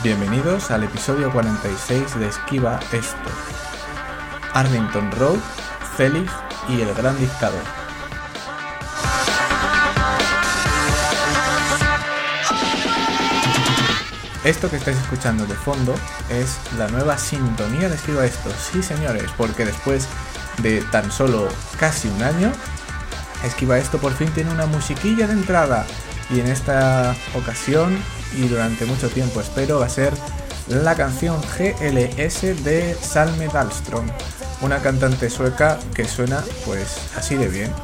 Bienvenidos al episodio 46 de Esquiva Esto. Arlington Road, Zelig y el Gran Dictador. Esto que estáis escuchando de fondo es la nueva sintonía de Esquiva Esto. Sí, señores, porque después de tan solo casi un año, Esquiva Esto por fin tiene una musiquilla de entrada. Y en esta ocasión, y durante mucho tiempo espero, va a ser la canción GLS de Salme Dahlström, una cantante sueca que suena pues así de bien.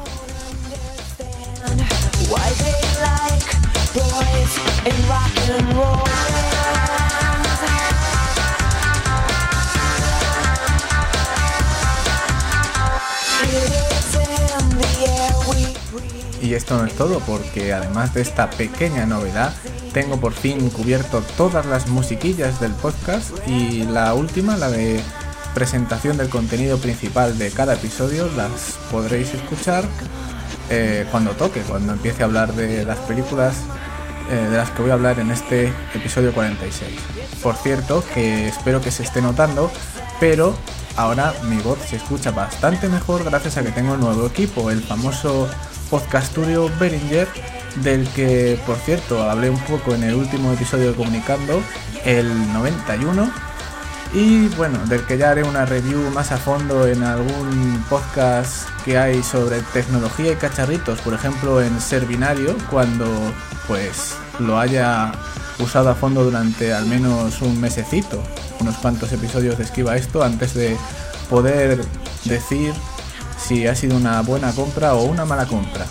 Y esto no es todo, porque además de esta pequeña novedad, tengo por fin cubierto todas las musiquillas del podcast, y la última, la de presentación del contenido principal de cada episodio, las podréis escuchar cuando toque, cuando empiece a hablar de las películas de las que voy a hablar en este episodio 46. Por cierto, que espero que se esté notando, pero ahora mi voz se escucha bastante mejor gracias a que tengo un nuevo equipo, el famoso Podcast Studio Behringer, del que, por cierto, hablé un poco en el último episodio de Comunicando, el 91, y bueno, del que ya haré una review más a fondo en algún podcast que hay sobre tecnología y cacharritos, por ejemplo en Servinario, cuando pues lo haya usado a fondo durante al menos un mesecito, unos cuantos episodios de Esquiva Esto, antes de poder decir si ha sido una buena compra o una mala compra.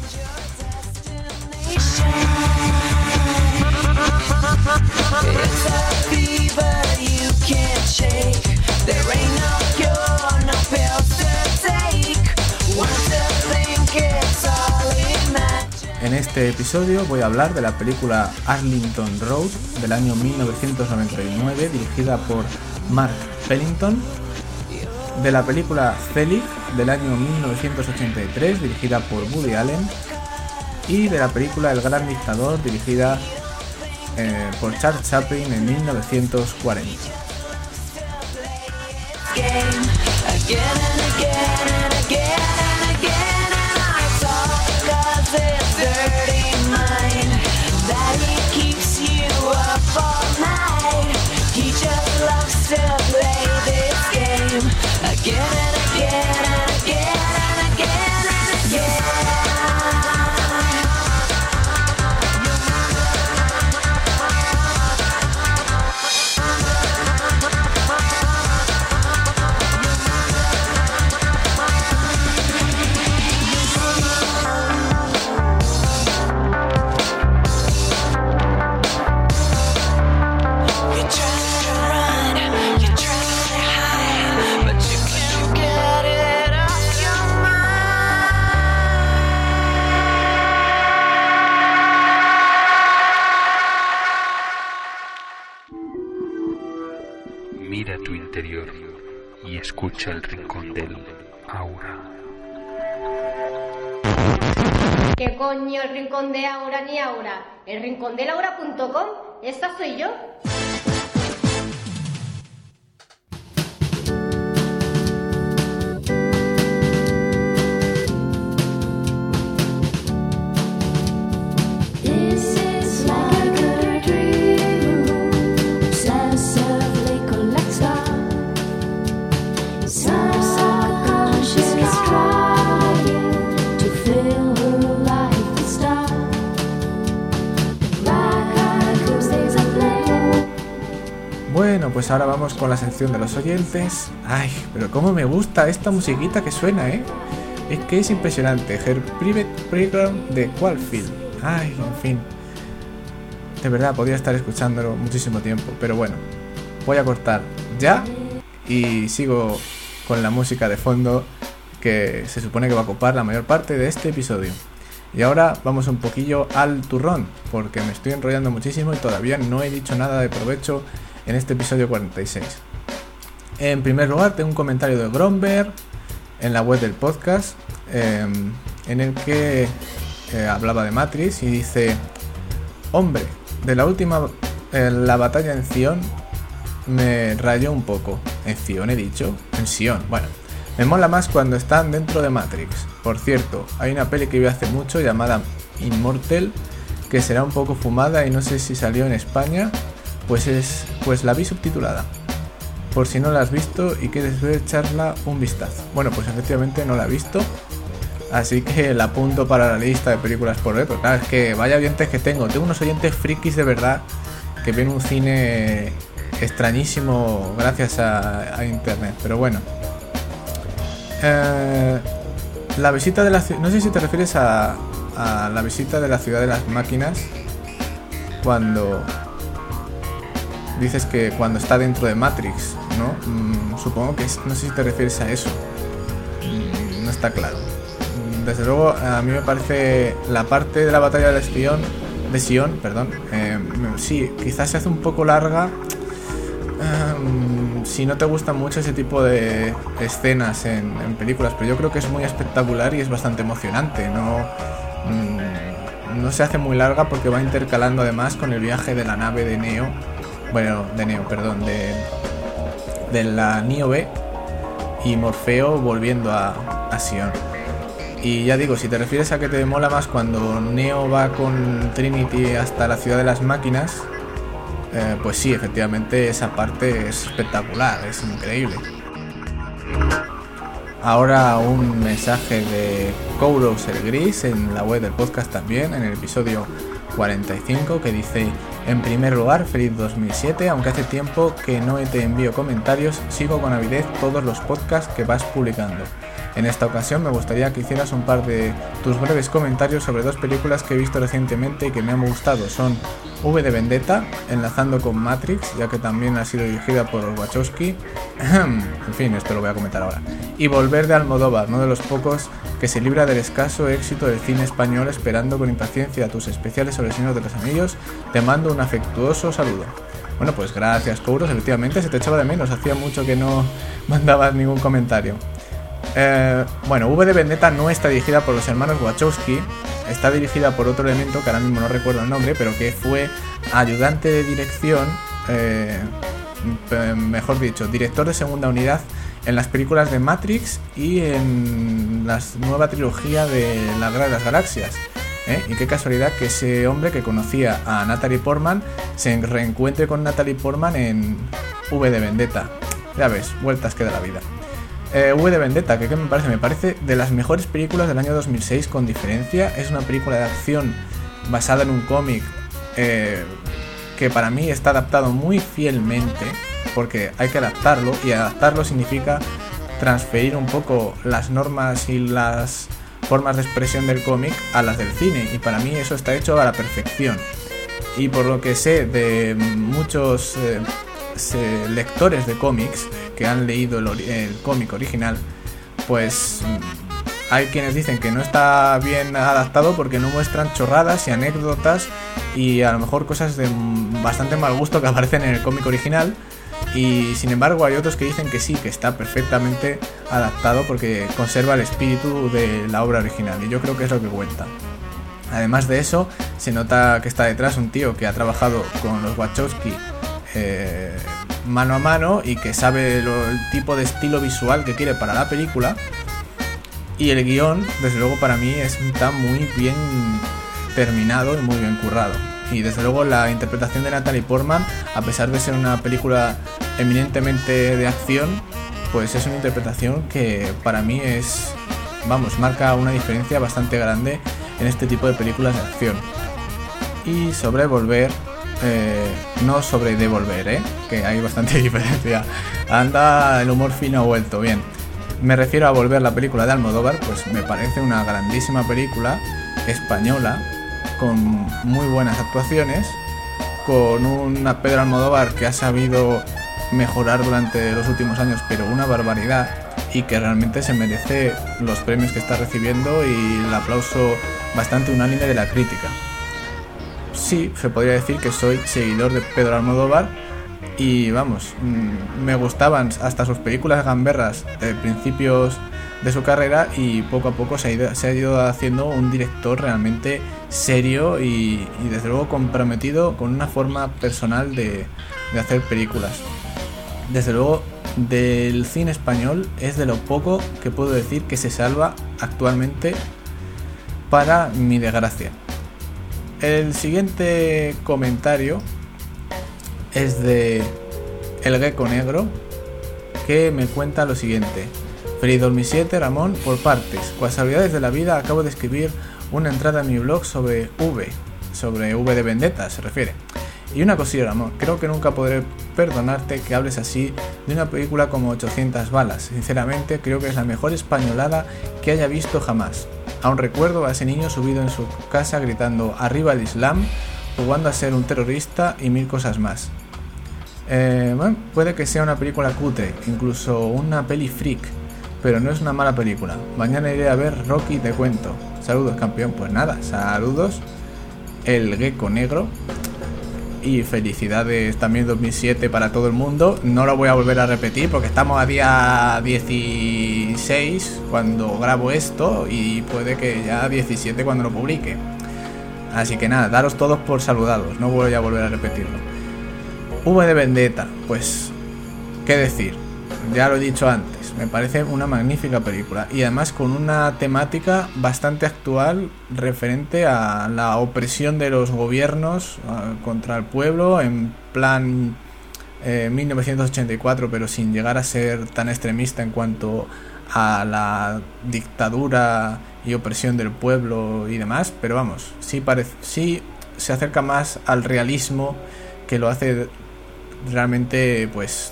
En este episodio voy a hablar de la película Arlington Road del año 1999, dirigida por Mark Pellington, de la película Zelig del año 1983, dirigida por Woody Allen, y de la película El Gran Dictador, dirigida por Charles Chaplin en 1940. Mira tu interior y escucha el rincón del aura. ¿Qué coño el rincón de Aura ni Aura? El rincondelaura.com, esta soy yo. Bueno, pues ahora vamos con la sección de los oyentes. Ay, pero cómo me gusta esta musiquita que suena, ¿eh? Es que es impresionante. Her Private Playground de Qualfield. Ay, en fin. De verdad, podría estar escuchándolo muchísimo tiempo, pero bueno. Voy a cortar ya y sigo con la música de fondo que se supone que va a ocupar la mayor parte de este episodio. Y ahora vamos un poquillo al turrón, porque me estoy enrollando muchísimo y todavía no he dicho nada de provecho en este episodio 46. En primer lugar, tengo un comentario de Gromberg en la web del podcast, en el que hablaba de Matrix y dice: hombre, de la última la batalla en Zion me rayó un poco. En Zion he dicho, en Sion. Bueno, me mola más cuando están dentro de Matrix. Por cierto, hay una peli que vi hace mucho llamada Immortal, que será un poco fumada y no sé si salió en España, pues la vi subtitulada. Por si no la has visto y quieres ver, echarla un vistazo. Bueno, pues efectivamente no la he visto, así que la apunto para la lista de películas por ver. Pero claro, es que vaya oyentes que tengo unos oyentes frikis de verdad que ven un cine extrañísimo gracias a internet. Pero bueno, la visita de la ciudad, no sé si te refieres a la visita de la ciudad de las máquinas, cuando dices que cuando está dentro de Matrix, ¿no? Supongo que no sé si te refieres a eso. No está claro. Desde luego, a mí me parece la parte de la batalla de Sion, sí, quizás se hace un poco larga. Si no te gustan mucho ese tipo de escenas en películas, pero yo creo que es muy espectacular y es bastante emocionante. No se hace muy larga porque va intercalando además con el viaje de la nave de la Niobe y Morfeo volviendo a Sion. Y ya digo, si te refieres a que te mola más cuando Neo va con Trinity hasta la ciudad de las máquinas, pues sí, efectivamente esa parte es espectacular, es increíble. Ahora un mensaje de Kouros el Gris en la web del podcast también, en el episodio 45, que dice: en primer lugar, feliz 2007, aunque hace tiempo que no te envío comentarios, sigo con avidez todos los podcasts que vas publicando. En esta ocasión me gustaría que hicieras un par de tus breves comentarios sobre dos películas que he visto recientemente y que me han gustado. Son V de Vendetta, enlazando con Matrix, ya que también ha sido dirigida por los Wachowski. En fin, esto lo voy a comentar ahora. Y Volver de Almodóvar, uno de los pocos que se libra del escaso éxito del cine español, esperando con impaciencia tus especiales sobre el Señor de los Anillos. Te mando un afectuoso saludo. Bueno, pues gracias, Kouros, efectivamente se te echaba de menos, hacía mucho que no mandabas ningún comentario. Bueno, V de Vendetta no está dirigida por los hermanos Wachowski, está dirigida por otro elemento que ahora mismo no recuerdo el nombre, pero que fue ayudante de dirección, mejor dicho, director de segunda unidad en las películas de Matrix y en la nueva trilogía de la Guerra de las Galaxias. Y qué casualidad que ese hombre que conocía a Natalie Portman se reencuentre con Natalie Portman en V de Vendetta. Ya ves, vueltas que da la vida. V de Vendetta, que me parece de las mejores películas del año 2006 con diferencia. Es una película de acción basada en un cómic que para mí está adaptado muy fielmente, porque hay que adaptarlo, y adaptarlo significa transferir un poco las normas y las formas de expresión del cómic a las del cine, y para mí eso está hecho a la perfección. Y por lo que sé de muchos lectores de cómics que han leído el cómic original, pues hay quienes dicen que no está bien adaptado porque no muestran chorradas y anécdotas y a lo mejor cosas de bastante mal gusto que aparecen en el cómic original, y sin embargo hay otros que dicen que sí, que está perfectamente adaptado porque conserva el espíritu de la obra original, y yo creo que es lo que cuenta. Además de eso, se nota que está detrás un tío que ha trabajado con los Wachowski mano a mano y que sabe el tipo de estilo visual que quiere para la película, y el guión, desde luego, para mí está muy bien terminado y muy bien currado. Y desde luego la interpretación de Natalie Portman, a pesar de ser una película eminentemente de acción, pues es una interpretación que para mí marca una diferencia bastante grande en este tipo de películas de acción. Y sobre Volver, no sobre Devolver, que hay bastante diferencia. Anda, el humor fino ha vuelto, bien. Me refiero a Volver, la película de Almodóvar, pues me parece una grandísima película española, con muy buenas actuaciones, con una Pedro Almodóvar que ha sabido mejorar durante los últimos años, pero una barbaridad, y que realmente se merece los premios que está recibiendo y el aplauso bastante unánime de la crítica. Sí, se podría decir que soy seguidor de Pedro Almodóvar y vamos, me gustaban hasta sus películas gamberras de principios de su carrera, y poco a poco se ha ido haciendo un director realmente serio y desde luego comprometido con una forma personal de hacer películas. Desde luego, del cine español es de lo poco que puedo decir que se salva actualmente, para mi desgracia. El siguiente comentario es de El Gecko Negro, que me cuenta lo siguiente: Feliz 2007, Ramón, por partes. Casualidades de la vida, acabo de escribir una entrada en mi blog sobre V de Vendetta, se refiere. Y una cosilla, Ramón, creo que nunca podré perdonarte que hables así de una película como 800 balas. Sinceramente, creo que es la mejor españolada que haya visto jamás. Aún recuerdo a ese niño subido en su casa gritando "Arriba el Islam", jugando a ser un terrorista y mil cosas más. Bueno, puede que sea una película cutre, incluso una peli freak, pero no es una mala película. Mañana iré a ver Rocky, te cuento. Saludos, campeón. Pues nada, saludos, El Gecko Negro. Y felicidades también 2007 para todo el mundo. No lo voy a volver a repetir porque estamos a día 16 cuando grabo esto, y puede que ya 17 cuando lo publique. Así que nada, daros todos por saludados, no voy a volver a repetirlo. V de Vendetta, pues qué decir, ya lo he dicho antes, me parece una magnífica película, y además con una temática bastante actual referente a la opresión de los gobiernos contra el pueblo, en plan 1984, pero sin llegar a ser tan extremista en cuanto a la dictadura y opresión del pueblo y demás, pero vamos, sí se acerca más al realismo, que lo hace realmente pues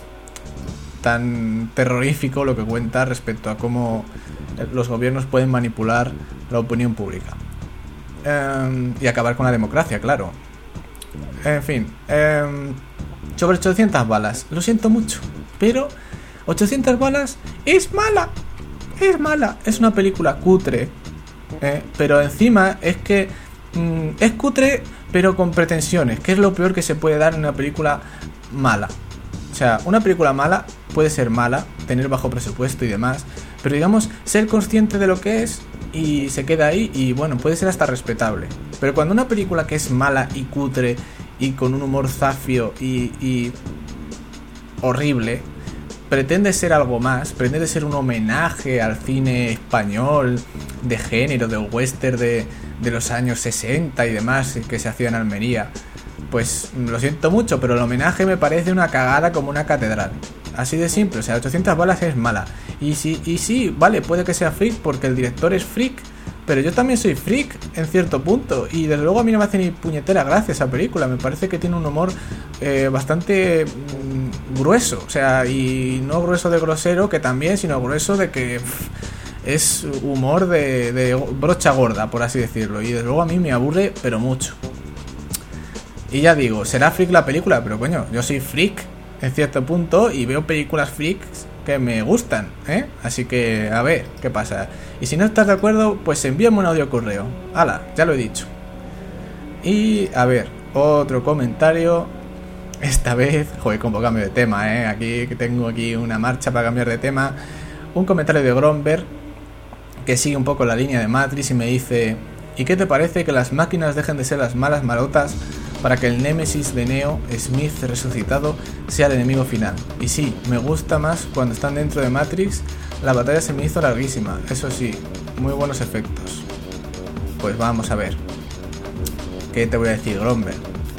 tan terrorífico lo que cuenta respecto a cómo los gobiernos pueden manipular la opinión pública y acabar con la democracia, claro. En fin, sobre 800 balas, lo siento mucho, pero 800 balas es mala, es una película cutre, pero encima es que es cutre pero con pretensiones, que es lo peor que se puede dar en una película mala. O sea, una película mala puede ser mala, tener bajo presupuesto y demás, pero digamos, ser consciente de lo que es y se queda ahí, y bueno, puede ser hasta respetable. Pero cuando una película que es mala y cutre y con un humor zafio y horrible pretende ser algo más, pretende ser un homenaje al cine español de género, del western de los años 60 y demás que se hacía en Almería, pues lo siento mucho, pero el homenaje me parece una cagada como una catedral. Así de simple, o sea, 800 balas es mala. Y sí, vale, puede que sea freak porque el director es freak, pero yo también soy freak en cierto punto, y desde luego a mí no me hace ni puñetera gracia esa película. Me parece que tiene un humor bastante grueso, o sea, y no grueso de grosero, que también, sino grueso de que es humor de brocha gorda, por así decirlo, y desde luego a mí me aburre, pero mucho. Y ya digo, será freak la película, pero coño, yo soy freak en cierto punto y veo películas freaks que me gustan, así que a ver qué pasa. Y si no estás de acuerdo, pues envíame un audio correo. Hala, ya lo he dicho. Y a ver, otro comentario. Esta vez, joder, como cambio de tema, aquí tengo aquí una marcha para cambiar de tema. Un comentario de Gromberg que sigue un poco la línea de Matrix y me dice: ¿y qué te parece que las máquinas dejen de ser las malas malotas para que el némesis de Neo, Smith resucitado, sea el enemigo final? Y sí, me gusta más cuando están dentro de Matrix. La batalla se me hizo larguísima, eso sí, muy buenos efectos. Pues vamos a ver, ¿qué te voy a decir, Gromberg?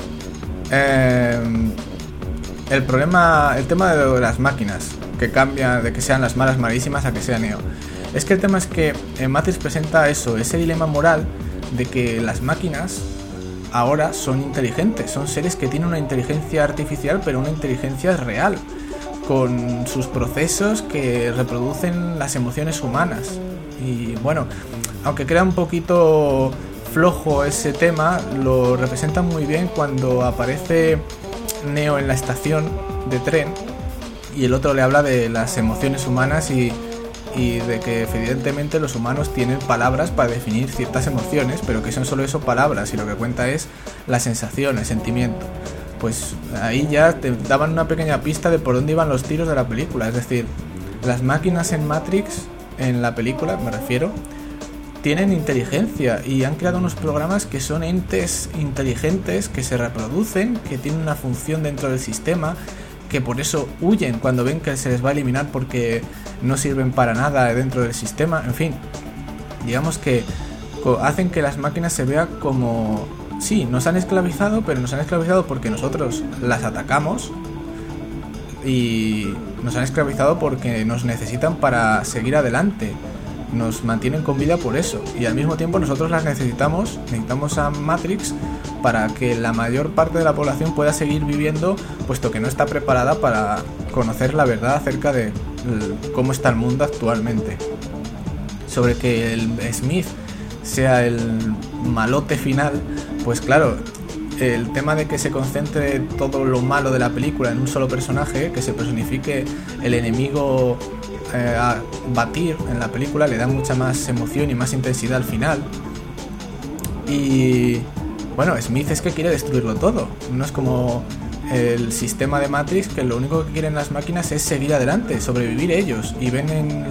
El tema de las máquinas, que cambia de que sean las malas malísimas a que sea Neo. Es que el tema es que Matrix presenta ese dilema moral de que las máquinas ahora son inteligentes, son seres que tienen una inteligencia artificial, pero una inteligencia real, con sus procesos que reproducen las emociones humanas. Y bueno, aunque queda un poquito flojo ese tema, lo representan muy bien cuando aparece Neo en la estación de tren y el otro le habla de las emociones humanas y de que evidentemente los humanos tienen palabras para definir ciertas emociones, pero que son solo eso, palabras, y lo que cuenta es la sensación, el sentimiento. pues ahí ya te daban una pequeña pista de por dónde iban los tiros de la película. Es decir, las máquinas en Matrix, en la película me refiero, tienen inteligencia y han creado unos programas que son entes inteligentes que se reproducen, que tienen una función dentro del sistema, que por eso huyen cuando ven que se les va a eliminar porque no sirven para nada dentro del sistema. En fin, digamos que hacen que las máquinas se vean como... Sí, nos han esclavizado, pero nos han esclavizado porque nosotros las atacamos y nos han esclavizado porque nos necesitan para seguir adelante. Nos mantienen con vida por eso, y al mismo tiempo nosotros las necesitamos a Matrix para que la mayor parte de la población pueda seguir viviendo, puesto que no está preparada para conocer la verdad acerca de cómo está el mundo actualmente. Sobre que el Smith sea el malote final, pues claro, el tema de que se concentre todo lo malo de la película en un solo personaje, que se personifique el enemigo a batir en la película, le da mucha más emoción y más intensidad al final. Y bueno, Smith es que quiere destruirlo todo, no es como el sistema de Matrix, que lo único que quieren las máquinas es seguir adelante, sobrevivir ellos, y ven en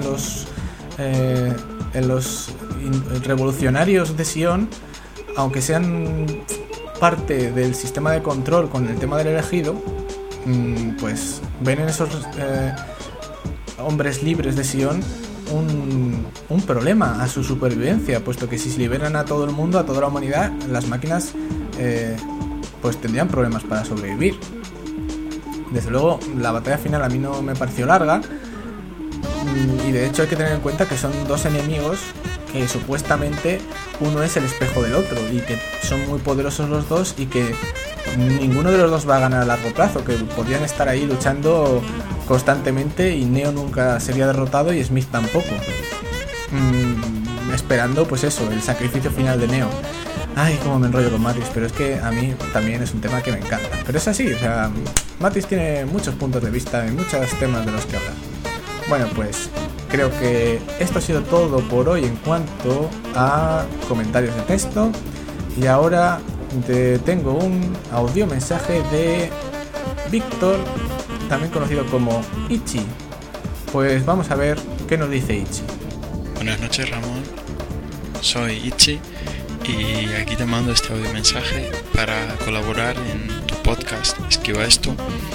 los revolucionarios de Sion, aunque sean parte del sistema de control con el tema del elegido, pues ven en esos hombres libres de Sion un problema a su supervivencia, puesto que si se liberan a todo el mundo, a toda la humanidad, las máquinas pues tendrían problemas para sobrevivir. Desde luego la batalla final a mí no me pareció larga, y de hecho hay que tener en cuenta que son dos enemigos que supuestamente uno es el espejo del otro, y que son muy poderosos los dos, y que ninguno de los dos va a ganar a largo plazo, que podrían estar ahí luchando constantemente y Neo nunca sería derrotado y Smith tampoco, esperando pues eso, el sacrificio final de Neo. Ay, cómo me enrollo con Matrix, pero es que a mí también es un tema que me encanta, pero es así, o sea, Matrix tiene muchos puntos de vista y muchos temas de los que hablar. Bueno, pues creo que esto ha sido todo por hoy en cuanto a comentarios de texto, y ahora tengo un audio mensaje de Víctor, también conocido como Ichi. Pues vamos a ver qué nos dice Ichi. Buenas noches, Ramón, soy Ichi y aquí te mando este audio mensaje para colaborar en tu podcast Esquiva Esto.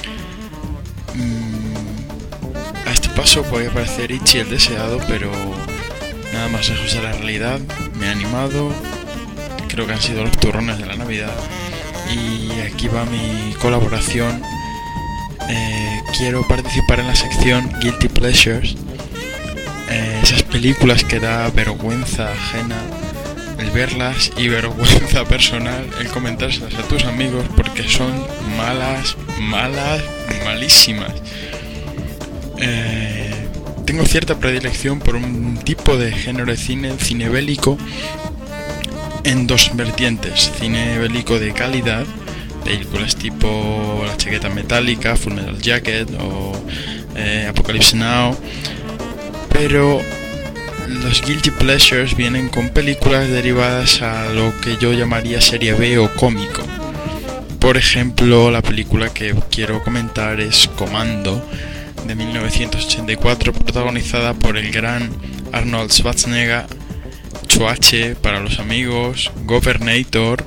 A este paso puede parecer Ichi el deseado, pero nada más lejos de la realidad. Me ha animado, creo que han sido los turrones de la Navidad, y aquí va mi colaboración. Quiero participar en la sección Guilty Pleasures, esas películas que da vergüenza ajena el verlas y vergüenza personal el comentárselas a tus amigos porque son malísimas. Tengo cierta predilección por un tipo de género de cine, el cine bélico, en dos vertientes: cine bélico de calidad, películas tipo La chaqueta metálica, Full Metal Jacket o Apocalypse Now, pero los Guilty Pleasures vienen con películas derivadas a lo que yo llamaría serie B o cómico. Por ejemplo, la película que quiero comentar es Commando, de 1984, protagonizada por el gran Arnold Schwarzenegger, Choache para los amigos, Governator,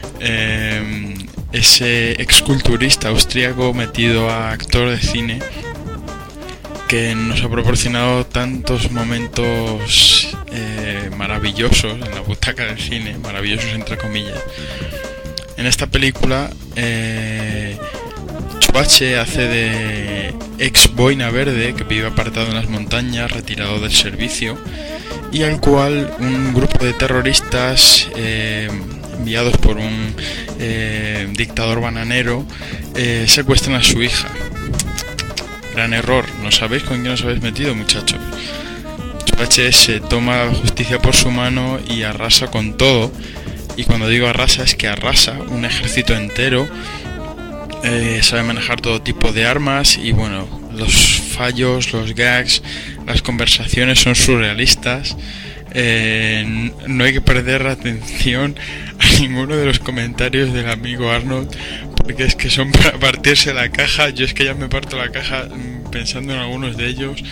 ese exculturista austríaco metido a actor de cine que nos ha proporcionado tantos momentos maravillosos en la butaca del cine, maravillosos entre comillas. En esta película Choache hace de ex boina verde que vive apartado en las montañas, retirado del servicio, y al cual un grupo de terroristas enviados por un dictador bananero secuestran a su hija. Gran error, no sabéis con quién os habéis metido, muchachos. Choache se toma la justicia por su mano y arrasa con todo, y cuando digo arrasa es que arrasa un ejército entero. Sabe manejar todo tipo de armas y bueno, los fallos, los gags, las conversaciones son surrealistas. No hay que perder la atención a ninguno de los comentarios del amigo Arnold porque es que son para partirse la caja. Yo es que ya me parto la caja pensando en algunos de ellos.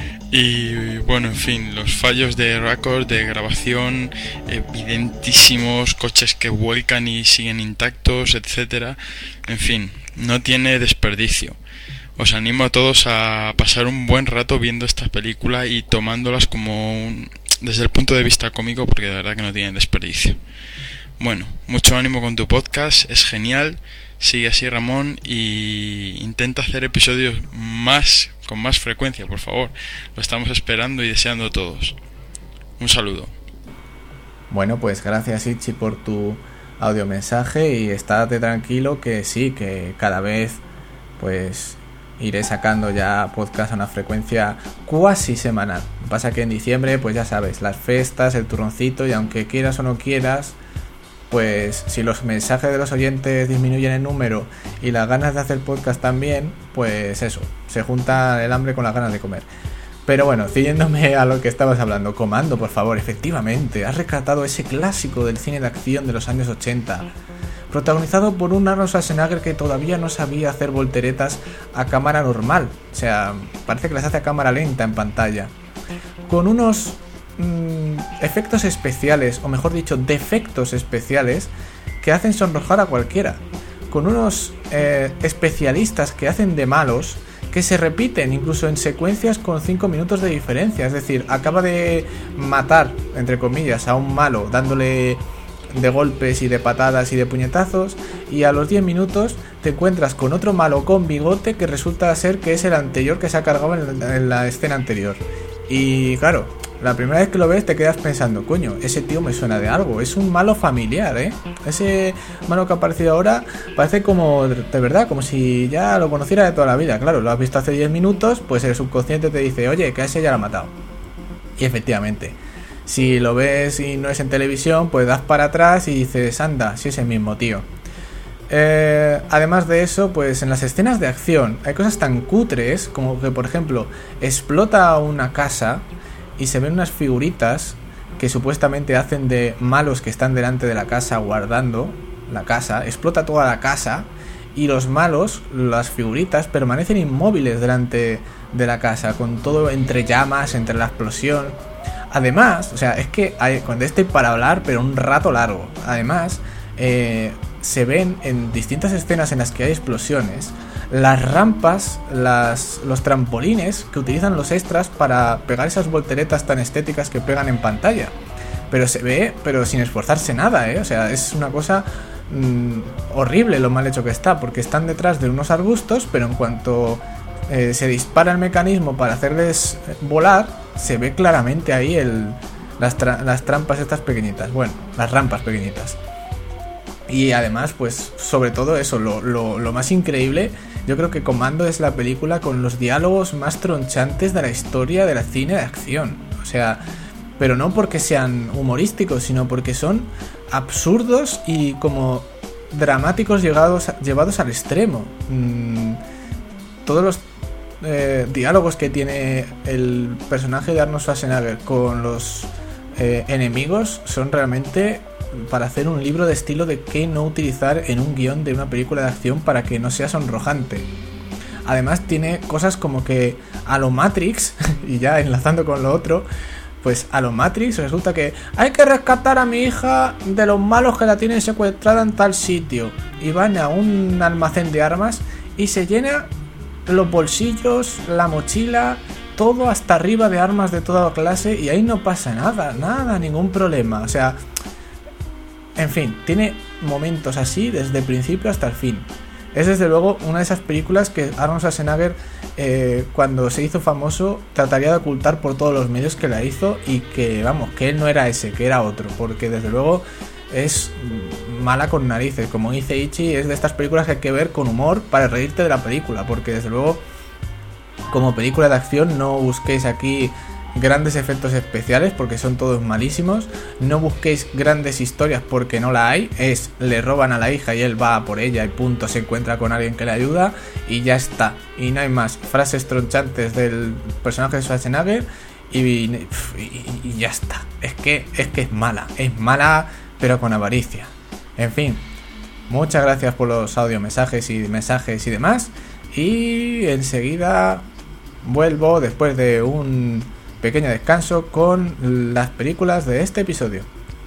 Y bueno, en fin, los fallos de récord, de grabación, evidentísimos, coches que vuelcan y siguen intactos, etcétera. En fin, no tiene desperdicio. Os animo a todos a pasar un buen rato viendo esta película y tomándolas desde el punto de vista cómico, porque de verdad que no tienen desperdicio. Bueno, mucho ánimo con tu podcast, es genial. Sigue así, Ramón, y intenta hacer episodios con más frecuencia, por favor. Lo estamos esperando y deseando todos. Un saludo. Bueno, pues gracias, Ichi, por tu audiomensaje, y estate tranquilo que sí, que cada vez pues iré sacando ya podcast a una frecuencia cuasi semanal. Lo que pasa que en diciembre, pues ya sabes, las fiestas, el turroncito, y aunque quieras o no quieras, pues si los mensajes de los oyentes disminuyen en número y las ganas de hacer podcast también, pues eso, se junta el hambre con las ganas de comer. Pero bueno, siguiéndome a lo que estabas hablando, Comando, por favor, efectivamente, has rescatado ese clásico del cine de acción de los años 80, protagonizado por un Arnold Schwarzenegger que todavía no sabía hacer volteretas a cámara normal, o sea, parece que las hace a cámara lenta en pantalla, con unos efectos especiales, o mejor dicho, defectos especiales que hacen sonrojar a cualquiera, con unos especialistas que hacen de malos que se repiten incluso en secuencias con 5 minutos de diferencia. Es decir, acaba de matar, entre comillas, a un malo dándole de golpes y de patadas y de puñetazos, y a los 10 minutos te encuentras con otro malo con bigote que resulta ser que es el anterior que se ha cargado en la escena anterior. Y claro, la primera vez que lo ves te quedas pensando, coño, ese tío me suena de algo, es un malo familiar, ese malo que ha aparecido ahora parece como, de verdad, como si ya lo conociera de toda la vida. Claro, lo has visto hace 10 minutos, pues el subconsciente te dice, oye, que a ese ya lo ha matado. Y efectivamente, si lo ves y no es en televisión, pues das para atrás y dices, anda, si es el mismo tío. Además de eso, pues en las escenas de acción hay cosas tan cutres como que, por ejemplo, explota una casa y se ven unas figuritas que supuestamente hacen de malos que están delante de la casa guardando la casa. Explota toda la casa y los malos, las figuritas, permanecen inmóviles delante de la casa, con todo entre llamas, entre la explosión. Además, o sea, es que cuando estoy para hablar, pero un rato largo. Además, se ven en distintas escenas en las que hay explosiones las rampas, los trampolines que utilizan los extras para pegar esas volteretas tan estéticas que pegan en pantalla. Pero se ve, pero sin esforzarse nada, o sea, es una cosa horrible lo mal hecho que está, porque están detrás de unos arbustos, pero en cuanto se dispara el mecanismo para hacerles volar, se ve claramente ahí las trampas estas pequeñitas, bueno, las rampas pequeñitas. Y además, pues sobre todo eso, lo más increíble, yo creo que Comando es la película con los diálogos más tronchantes de la historia del cine de acción. O sea, pero no porque sean humorísticos, sino porque son absurdos y como dramáticos llevados al extremo. Todos los diálogos que tiene el personaje de Arnold Schwarzenegger con los enemigos son realmente para hacer un libro de estilo de qué no utilizar en un guión de una película de acción para que no sea sonrojante. Además tiene cosas como que a lo Matrix, y ya enlazando con lo otro, pues a lo Matrix resulta que hay que rescatar a mi hija de los malos que la tienen secuestrada en tal sitio, y van a un almacén de armas y se llena los bolsillos, la mochila, todo hasta arriba de armas de toda clase, y ahí no pasa nada, ningún problema. O sea, en fin, tiene momentos así desde el principio hasta el fin. Es desde luego una de esas películas que Arnold Schwarzenegger, cuando se hizo famoso, trataría de ocultar por todos los medios que la hizo, y que, vamos, que él no era ese, que era otro, porque desde luego es mala con narices. Como dice Ichi, es de estas películas que hay que ver con humor para reírte de la película, porque desde luego como película de acción no busquéis aquí grandes efectos especiales porque son todos malísimos, no busquéis grandes historias porque no la hay, le roban a la hija y él va a por ella y punto, se encuentra con alguien que le ayuda y ya está, y no hay más frases tronchantes del personaje de Schwarzenegger y ya está. Es que es mala pero con avaricia. En fin, Muchas gracias por los mensajes y demás. Y enseguida vuelvo después de un pequeño descanso con las películas de este episodio.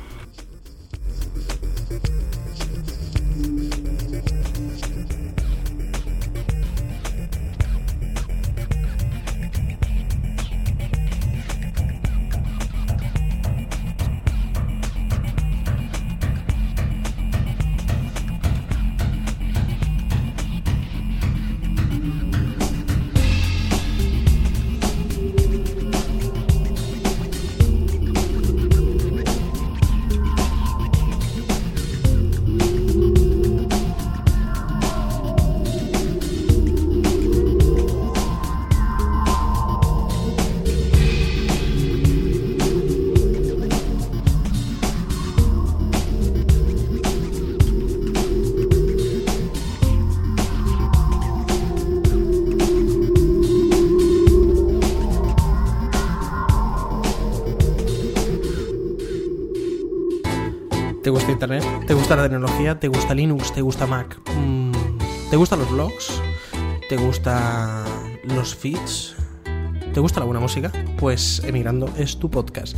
¿Te gusta Internet? ¿Te gusta la tecnología? ¿Te gusta Linux? ¿Te gusta Mac? ¿Te gustan los blogs? ¿Te gustan los feeds? ¿Te gusta la buena música? Pues Emigrando es tu podcast.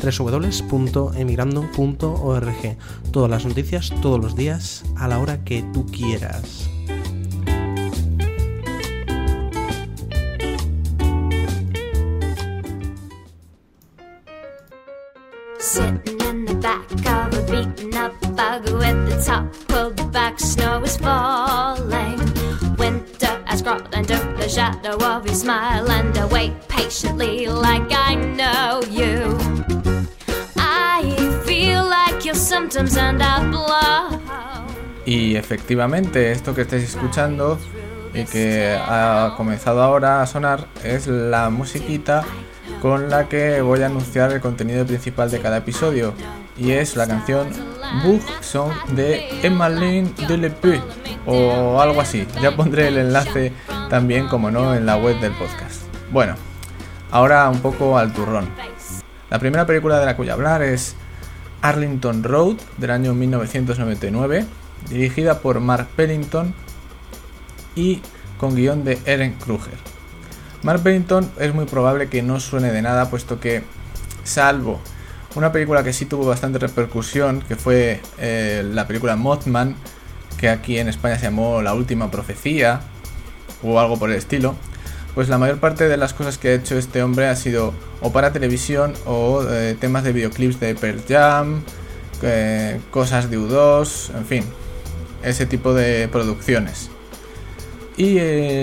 www.emigrando.org. Todas las noticias, todos los días, a la hora que tú quieras. Sitting in the back of a beaten up buggy with the top pulled back, snow is falling. Winter has crawled under the shadow of your smile, and I wait patiently like I know you. I feel like your symptoms and I blow. Y efectivamente, esto que estáis escuchando y que ha comenzado ahora a sonar es la musiquita con la que voy a anunciar el contenido principal de cada episodio, y es la canción Bug Song de Emmeline Delepuy o algo así. Ya pondré el enlace también, como no, en la web del podcast. Bueno, ahora un poco al turrón. La primera película de la que voy a hablar es Arlington Road, del año 1999, dirigida por Mark Pellington y con guión de Ehren Kruger. Mark Pellington es muy probable que no suene de nada, puesto que, salvo una película que sí tuvo bastante repercusión, que fue la película Mothman, que aquí en España se llamó La Última Profecía o algo por el estilo, pues la mayor parte de las cosas que ha hecho este hombre ha sido o para televisión o temas de videoclips de Pearl Jam, cosas de U2, en fin, ese tipo de producciones. Y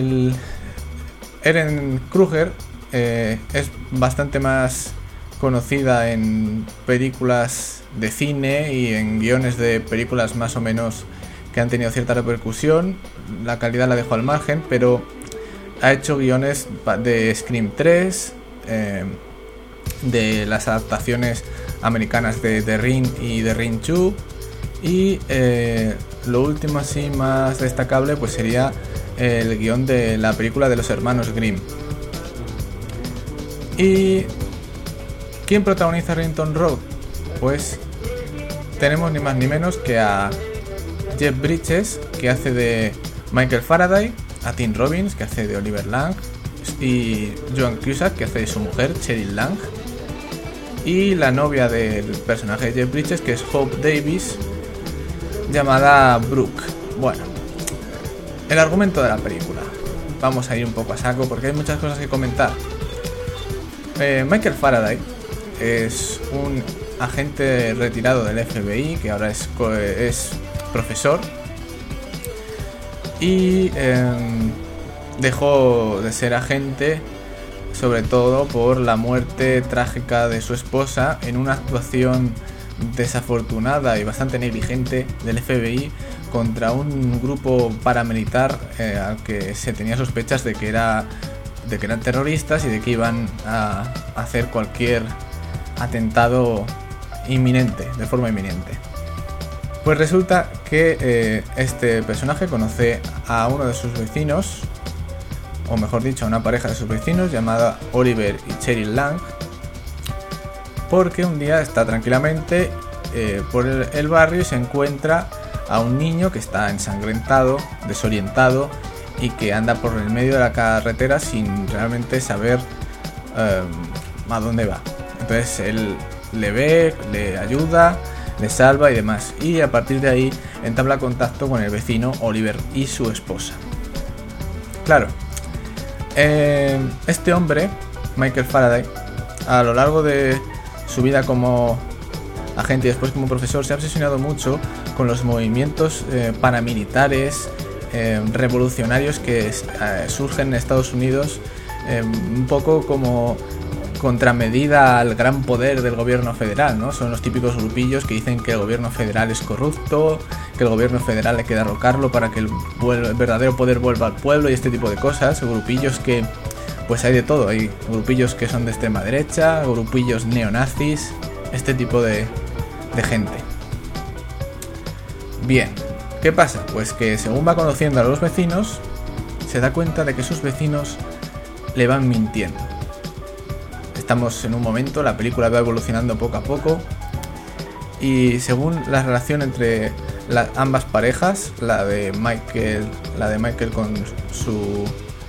Ehren Kruger es bastante más conocida en películas de cine y en guiones de películas más o menos que han tenido cierta repercusión. La calidad la dejo al margen, pero ha hecho guiones de Scream 3, de las adaptaciones americanas de The Ring y The Ring 2, y lo último así más destacable pues sería el guión de la película de los hermanos Grimm. ¿Y quién protagoniza Arlington Road? Pues tenemos ni más ni menos que a Jeff Bridges, que hace de Michael Faraday, a Tim Robbins, que hace de Oliver Lang, y Joan Cusack, que hace de su mujer, Cheryl Lang, y la novia del personaje de Jeff Bridges, que es Hope Davis, llamada Brooke. Bueno, el argumento de la película. Vamos a ir un poco a saco porque hay muchas cosas que comentar. Michael Faraday es un agente retirado del FBI que ahora es profesor, y dejó de ser agente sobre todo por la muerte trágica de su esposa en una actuación desafortunada y bastante negligente del FBI contra un grupo paramilitar al que se tenía sospechas de que eran terroristas y de que iban a hacer cualquier atentado inminente, de forma inminente. Pues resulta que este personaje conoce a uno de sus vecinos, o mejor dicho, a una pareja de sus vecinos llamada Oliver y Cheryl Lang, porque un día está tranquilamente por el barrio y se encuentra a un niño que está ensangrentado, desorientado y que anda por el medio de la carretera sin realmente saber a dónde va. Entonces él le ve, le ayuda, le salva y demás, y a partir de ahí entabla contacto con el vecino Oliver y su esposa. Claro, este hombre, Michael Faraday, a lo largo de su vida como agente y después como profesor, se ha obsesionado mucho con los movimientos paramilitares, revolucionarios que surgen en Estados Unidos, un poco como contramedida al gran poder del gobierno federal, ¿no? Son los típicos grupillos que dicen que el gobierno federal es corrupto, que el gobierno federal hay que derrocarlo para que el verdadero poder vuelva al pueblo y este tipo de cosas. Grupillos que, pues hay de todo, hay grupillos que son de extrema derecha, grupillos neonazis, este tipo de gente. Bien, ¿qué pasa? Pues que según va conociendo a los vecinos, se da cuenta de que sus vecinos le van mintiendo. Estamos en un momento, la película va evolucionando poco a poco, y según la relación entre ambas parejas, la de Michael con su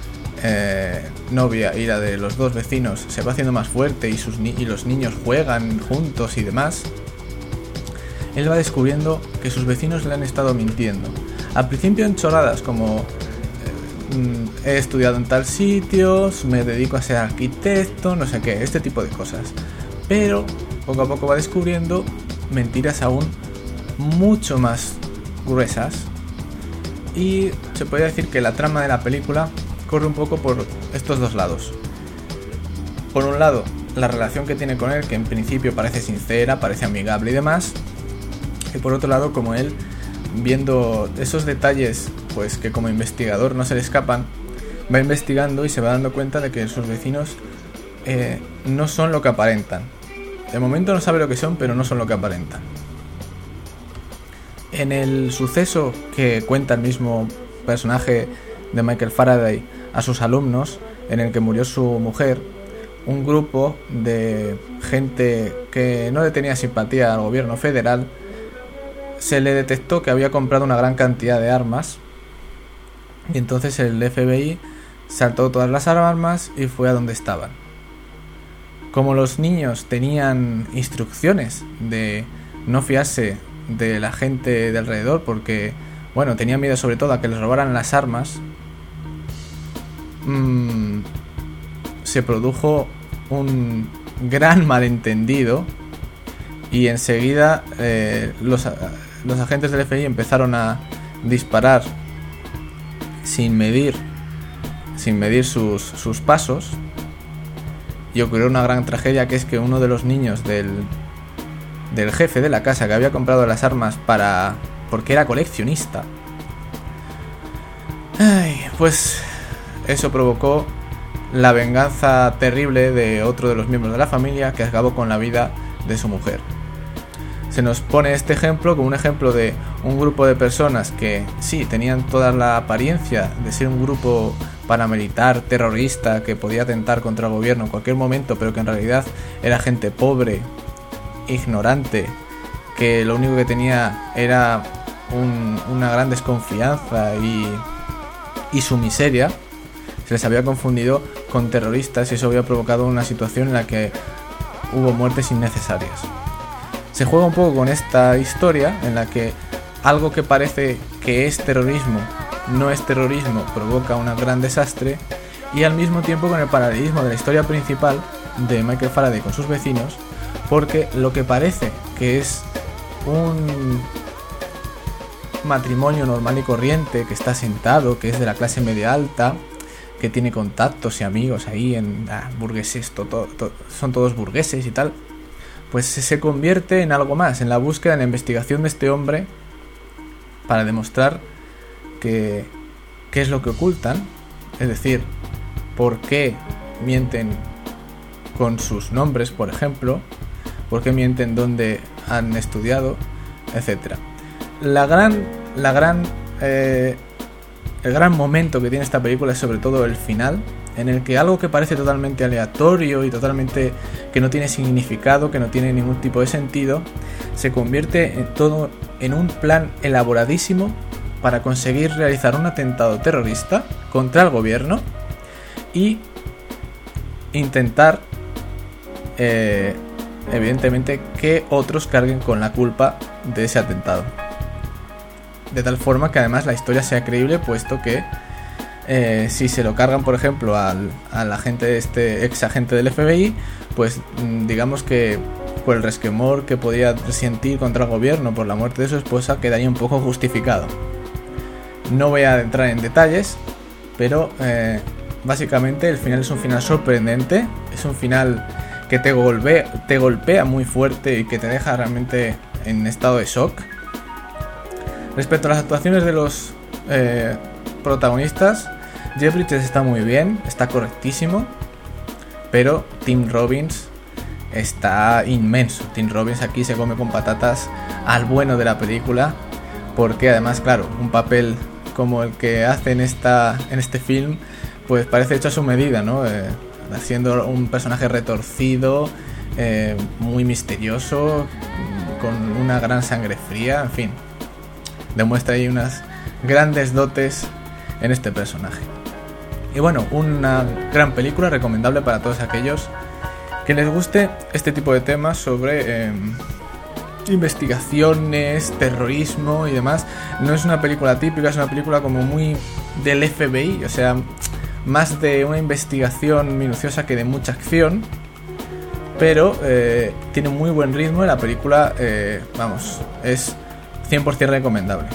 novia y la de los dos vecinos, se va haciendo más fuerte y los niños juegan juntos y demás, él va descubriendo que sus vecinos le han estado mintiendo. Al principio en chorradas como he estudiado en tal sitio, me dedico a ser arquitecto, no sé qué, este tipo de cosas. Pero poco a poco va descubriendo mentiras aún mucho más gruesas, y se podría decir que la trama de la película corre un poco por estos dos lados. Por un lado, la relación que tiene con él, que en principio parece sincera, parece amigable y demás, y por otro lado, como él, viendo esos detalles pues que como investigador no se le escapan, va investigando y se va dando cuenta de que sus vecinos no son lo que aparentan. De momento no sabe lo que son, pero no son lo que aparentan. En el suceso que cuenta el mismo personaje de Michael Faraday a sus alumnos, en el que murió su mujer, un grupo de gente que no le tenía simpatía al gobierno federal, se le detectó que había comprado una gran cantidad de armas, y entonces el FBI saltó todas las armas y fue a donde estaban. Como los niños tenían instrucciones de no fiarse de la gente de alrededor, porque bueno, tenían miedo sobre todo a que les robaran las armas, se produjo un gran malentendido, y enseguida los agentes del FBI empezaron a disparar sin medir sus pasos, y ocurrió una gran tragedia, que es que uno de los niños del jefe de la casa, que había comprado las armas porque era coleccionista, pues eso provocó la venganza terrible de otro de los miembros de la familia, que acabó con la vida de su mujer. Se nos pone este ejemplo como un ejemplo de un grupo de personas que sí, tenían toda la apariencia de ser un grupo paramilitar, terrorista, que podía atentar contra el gobierno en cualquier momento, pero que en realidad era gente pobre, ignorante, que lo único que tenía era una gran desconfianza y su miseria. Se les había confundido con terroristas, y eso había provocado una situación en la que hubo muertes innecesarias. Se juega un poco con esta historia en la que algo que parece que es terrorismo no es terrorismo, provoca un gran desastre, y al mismo tiempo con el paralelismo de la historia principal de Michael Faraday con sus vecinos, porque lo que parece que es un matrimonio normal y corriente, que está sentado, que es de la clase media alta, que tiene contactos y amigos ahí en burgueses, son todos burgueses y tal, pues se convierte en algo más, en la búsqueda, en la investigación de este hombre, para demostrar qué es lo que ocultan, es decir, por qué mienten con sus nombres, por ejemplo, por qué mienten dónde han estudiado, etcétera. El el gran momento que tiene esta película es sobre todo el final, en el que algo que parece totalmente aleatorio y totalmente que no tiene significado, que no tiene ningún tipo de sentido, se convierte en todo en un plan elaboradísimo para conseguir realizar un atentado terrorista contra el gobierno y intentar evidentemente que otros carguen con la culpa de ese atentado, de tal forma que además la historia sea creíble, puesto que si se lo cargan, por ejemplo, al agente, ex agente del FBI, pues digamos que por el resquemor que podía sentir contra el gobierno por la muerte de su esposa quedaría un poco justificado. No voy a entrar en detalles, pero básicamente el final es un final sorprendente, es un final que te golpea muy fuerte y que te deja realmente en estado de shock. Respecto a las actuaciones de los protagonistas, Jeff Bridges está muy bien, está correctísimo, pero Tim Robbins está inmenso. Tim Robbins aquí se come con patatas al bueno de la película, porque además, claro, un papel como el que hace en este film, pues parece hecho a su medida, ¿no? Haciendo un personaje retorcido, muy misterioso, con una gran sangre fría, en fin, demuestra ahí unas grandes dotes en este personaje. Y bueno, una gran película recomendable para todos aquellos que les guste este tipo de temas sobre investigaciones, terrorismo y demás. No es una película típica, es una película como muy del FBI, o sea, más de una investigación minuciosa que de mucha acción, pero tiene muy buen ritmo y la película, es 100% recomendable.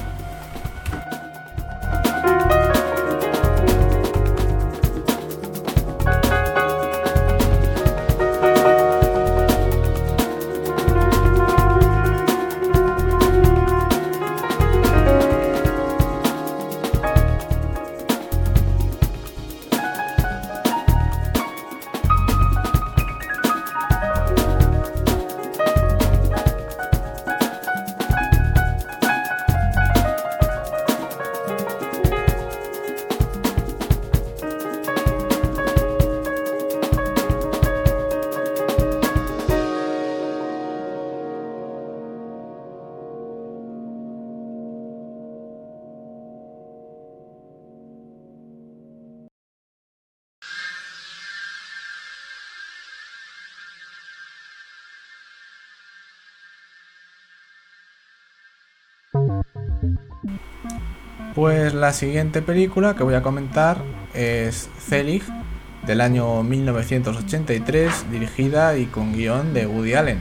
Pues la siguiente película que voy a comentar es Zelig, del año 1983, dirigida y con guión de Woody Allen.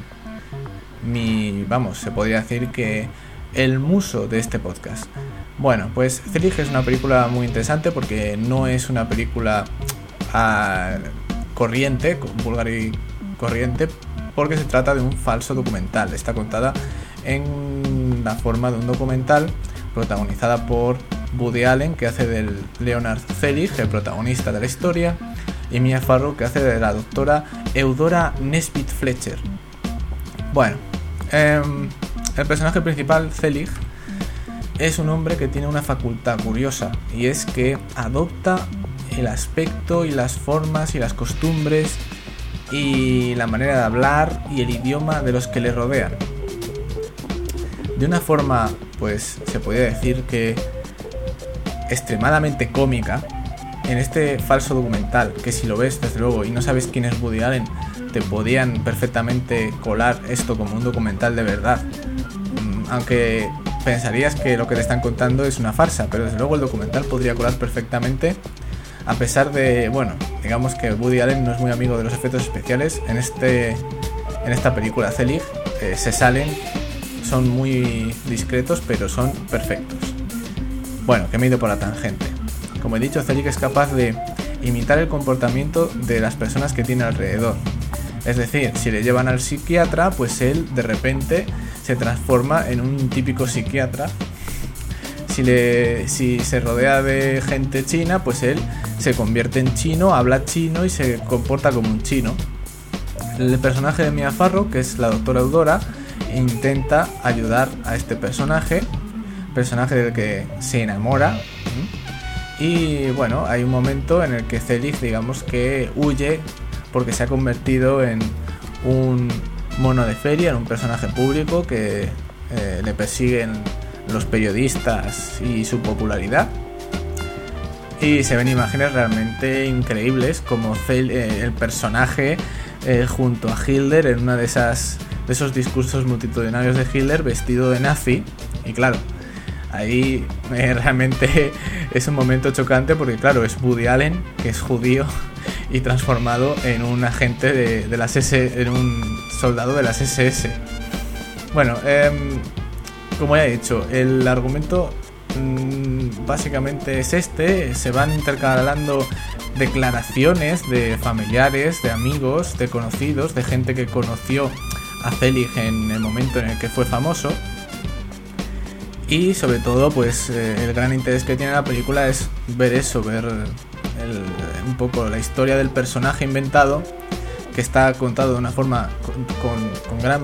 Se podría decir que el muso de este podcast. Bueno, pues Zelig es una película muy interesante porque no es una película corriente, vulgar y corriente, porque se trata de un falso documental. Está contada en la forma de un documental, protagonizada por Woody Allen, que hace del Leonard Zelig, el protagonista de la historia, y Mia Farrow, que hace de la doctora Eudora Nesbitt Fletcher. Bueno, el personaje principal, Zelig, es un hombre que tiene una facultad curiosa, y es que adopta el aspecto y las formas y las costumbres y la manera de hablar y el idioma de los que le rodean. De una forma, pues se podría decir que extremadamente cómica, en este falso documental, que si lo ves desde luego y no sabes quién es Woody Allen, te podían perfectamente colar esto como un documental de verdad, aunque pensarías que lo que te están contando es una farsa, pero desde luego el documental podría colar perfectamente, a pesar de, digamos que Woody Allen no es muy amigo de los efectos especiales. En esta película Zelig se salen, son muy discretos, pero son perfectos. Bueno, que me he ido por la tangente. Como he dicho, Zelig es capaz de imitar el comportamiento de las personas que tiene alrededor. Es decir, si le llevan al psiquiatra, pues él de repente se transforma en un típico psiquiatra. Si se rodea de gente china, pues él se convierte en chino, habla chino y se comporta como un chino. El personaje de Mia Farrow, que es la doctora Eudora, intenta ayudar a este personaje del que se enamora, Y bueno, hay un momento en el que Zelig, digamos que huye porque se ha convertido en un mono de feria, en un personaje público que le persiguen los periodistas y su popularidad. Y se ven imágenes realmente increíbles como el personaje junto a Hitler en una de esos discursos multitudinarios de Hitler vestido de nazi. Y claro, ahí realmente es un momento chocante porque claro, es Woody Allen, que es judío y transformado en un agente de las en un soldado de las SS. Bueno, como ya he dicho, el argumento básicamente es se van intercalando declaraciones de familiares, de amigos, de conocidos, de gente que conoció a Zelig en el momento en el que fue famoso. Y sobre todo, pues el gran interés que tiene la película es ver eso, ver un poco la historia del personaje inventado, que está contado de una forma con gran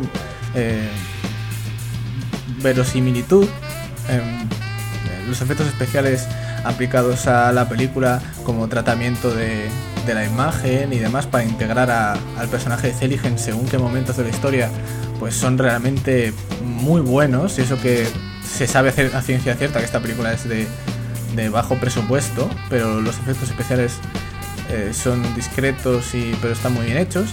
verosimilitud. Los efectos especiales aplicados a la película como tratamiento de la imagen y demás para integrar al personaje de Zelig en según qué momentos de la historia, pues son realmente muy buenos. Y eso que se sabe hacer a ciencia cierta que esta película es de bajo presupuesto, pero los efectos especiales son discretos pero están muy bien hechos.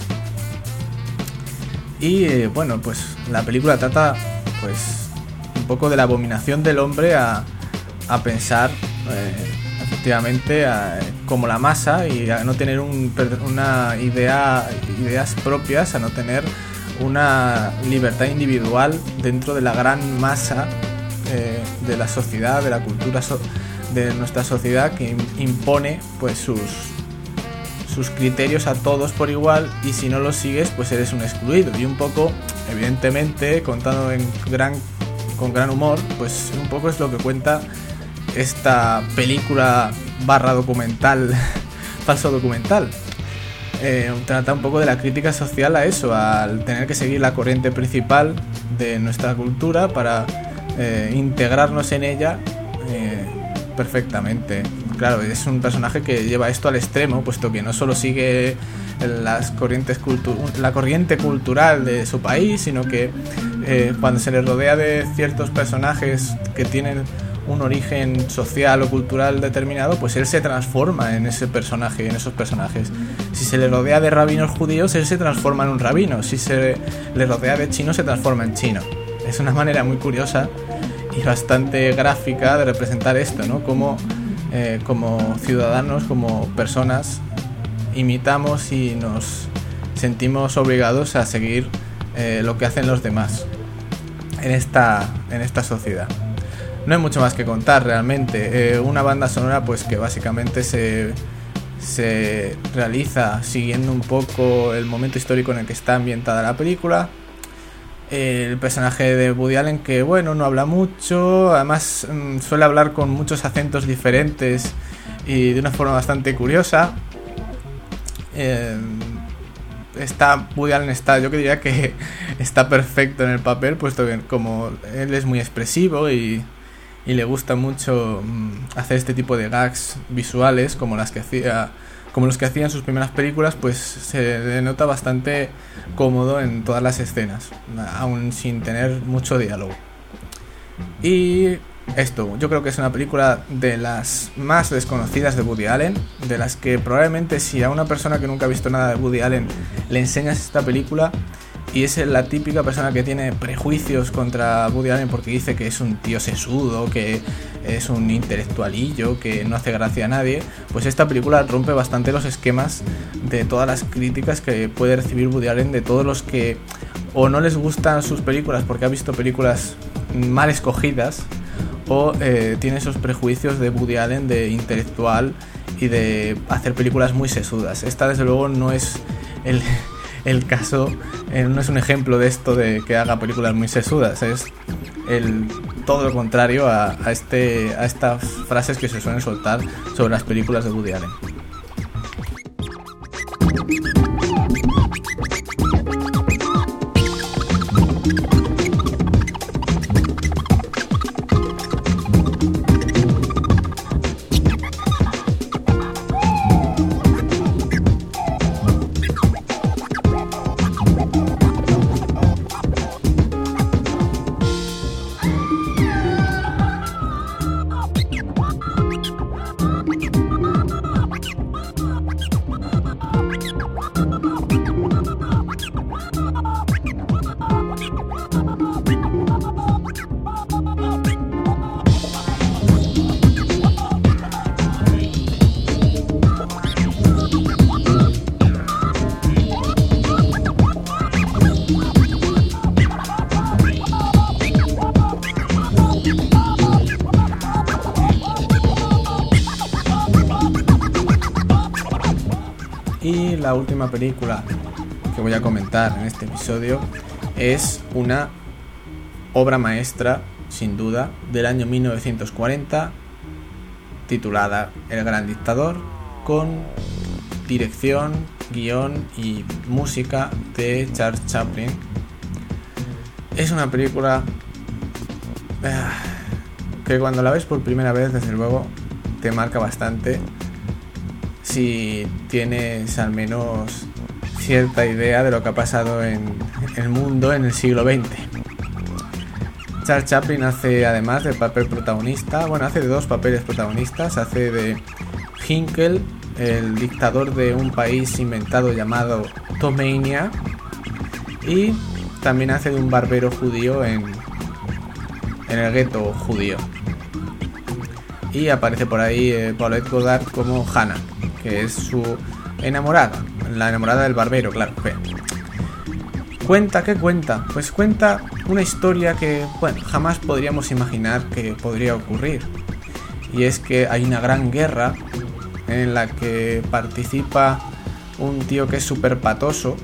Y bueno, pues la película trata pues un poco de la abominación del hombre a pensar efectivamente como la masa y a no tener una ideas propias, a no tener una libertad individual dentro de la gran masa de la sociedad, de la cultura de nuestra sociedad, que impone pues sus criterios a todos por igual, y si no los sigues pues eres un excluido. Y un poco, evidentemente, contado con gran humor, pues un poco es lo que cuenta esta película /documental, falso documental. Trata un poco de la crítica social a eso, al tener que seguir la corriente principal de nuestra cultura para integrarnos en ella perfectamente. Claro, es un personaje que lleva esto al extremo, puesto que no solo sigue la corriente cultural de su país, sino que cuando se le rodea de ciertos personajes que tienen un origen social o cultural determinado, pues él se transforma en esos personajes. Si se le rodea de rabinos judíos, él se transforma en un rabino. Si se le rodea de chinos, se transforma en chino. Es una manera muy curiosa y bastante gráfica de representar esto, ¿no? Como ciudadanos, como personas, imitamos y nos sentimos obligados a seguir lo que hacen los demás en esta sociedad. No hay mucho más que contar realmente. Una banda sonora pues que básicamente se realiza siguiendo un poco el momento histórico en el que está ambientada la película. El personaje de Woody Allen, que bueno, no habla mucho, además suele hablar con muchos acentos diferentes y de una forma bastante curiosa. Woody Allen yo diría que está perfecto en el papel, puesto que como él es muy expresivo y le gusta mucho hacer este tipo de gags visuales como los que hacía en sus primeras películas, pues se le nota bastante cómodo en todas las escenas, aún sin tener mucho diálogo. Y esto, yo creo que es una película de las más desconocidas de Woody Allen, de las que probablemente si a una persona que nunca ha visto nada de Woody Allen le enseñas esta película, y es la típica persona que tiene prejuicios contra Woody Allen porque dice que es un tío sesudo, que es un intelectualillo, que no hace gracia a nadie, pues esta película rompe bastante los esquemas de todas las críticas que puede recibir Woody Allen, de todos los que o no les gustan sus películas porque ha visto películas mal escogidas, o tiene esos prejuicios de Woody Allen de intelectual y de hacer películas muy sesudas. Esta desde luego no es el caso, no es un ejemplo de esto de que haga películas muy sesudas, es todo lo contrario a estas frases que se suelen soltar sobre las películas de Woody Allen. Y la última película que voy a comentar en este episodio es una obra maestra, sin duda, del año 1940, titulada El Gran Dictador, con dirección, guión y música de Charles Chaplin. Es una película que cuando la ves por primera vez, desde luego, te marca bastante si tienes al menos cierta idea de lo que ha pasado en el mundo en el siglo XX. Charles Chaplin hace, además del papel protagonista, hace de dos papeles protagonistas. Hace de Hinkel, el dictador de un país inventado llamado Tomania, y también hace de un barbero judío en el gueto judío. Y aparece por ahí Paulette Goddard como Hannah, que es su enamorada, la enamorada del barbero, claro. ¿Qué cuenta? Pues cuenta una historia que, jamás podríamos imaginar que podría ocurrir. Y es que hay una gran guerra en la que participa un tío que es súper patoso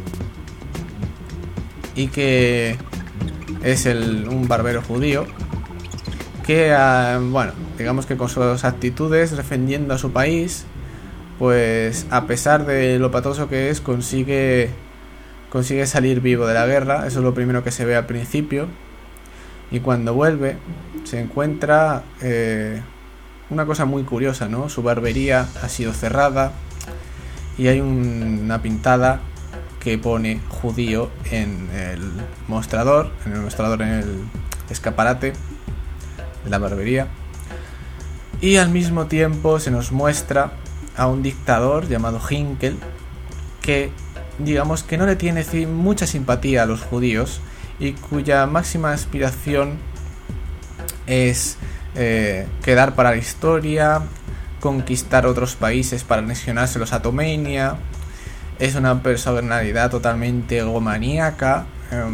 y que es un barbero judío que, digamos que con sus actitudes defendiendo a su país, pues a pesar de lo patoso que es, consigue salir vivo de la guerra. Eso es lo primero que se ve al principio. Y cuando vuelve se encuentra una cosa muy curiosa, ¿no? Su barbería ha sido cerrada y hay una pintada que pone judío en el mostrador, en el escaparate de la barbería. Y al mismo tiempo se nos muestra a un dictador llamado Hinkel, que digamos que no le tiene mucha simpatía a los judíos y cuya máxima aspiración es quedar para la historia, conquistar otros países para anexionárselos a Tomania. Es una personalidad totalmente egomaníaca.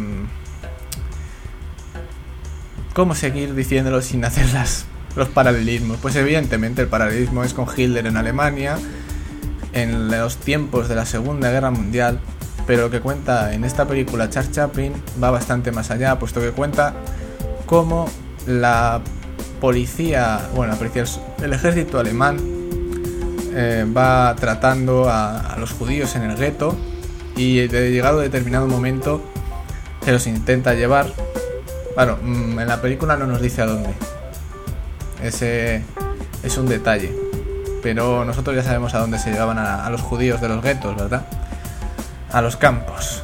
¿Cómo seguir diciéndolo sin hacer los paralelismos? Pues evidentemente el paralelismo es con Hitler en Alemania en los tiempos de la Segunda Guerra Mundial, pero lo que cuenta en esta película Charles Chaplin va bastante más allá, puesto que cuenta cómo la policía, el ejército alemán va tratando a los judíos en el gueto, y llegado a determinado momento se los intenta llevar. En la película no nos dice a dónde, ese es un detalle, pero nosotros ya sabemos a dónde se llevaban a los judíos de los guetos, ¿verdad? A los campos.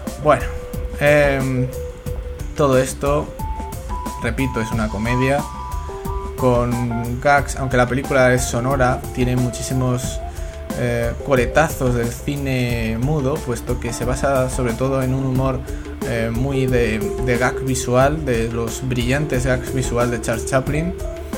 Todo esto, repito, es una comedia con gags. Aunque la película es sonora, tiene muchísimos coletazos del cine mudo, puesto que se basa sobre todo en un humor muy de gag visual, de los brillantes gags visual de Charles Chaplin,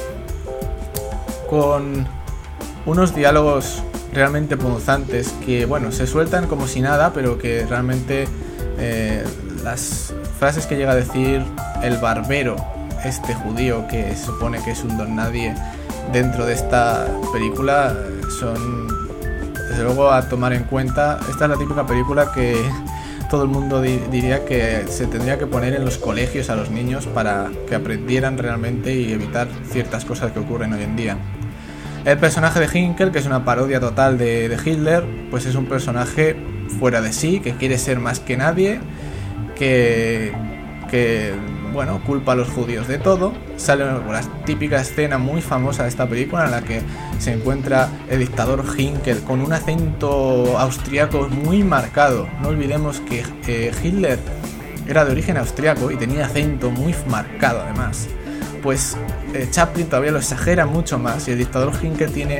con unos diálogos realmente punzantes que, se sueltan como si nada, pero que realmente las frases que llega a decir el barbero, este judío que se supone que es un don nadie dentro de esta película, son desde luego a tomar en cuenta. Esta es la típica película que todo el mundo diría que se tendría que poner en los colegios a los niños para que aprendieran realmente y evitar ciertas cosas que ocurren hoy en día. El personaje de Hinkel, que es una parodia total de Hitler, pues es un personaje fuera de sí, que quiere ser más que nadie, que culpa a los judíos de todo. Sale la típica escena muy famosa de esta película en la que se encuentra el dictador Hinkel con un acento austriaco muy marcado. No olvidemos que Hitler era de origen austriaco y tenía acento muy marcado además. Pues Chaplin todavía lo exagera mucho más, y el dictador Hinkel tiene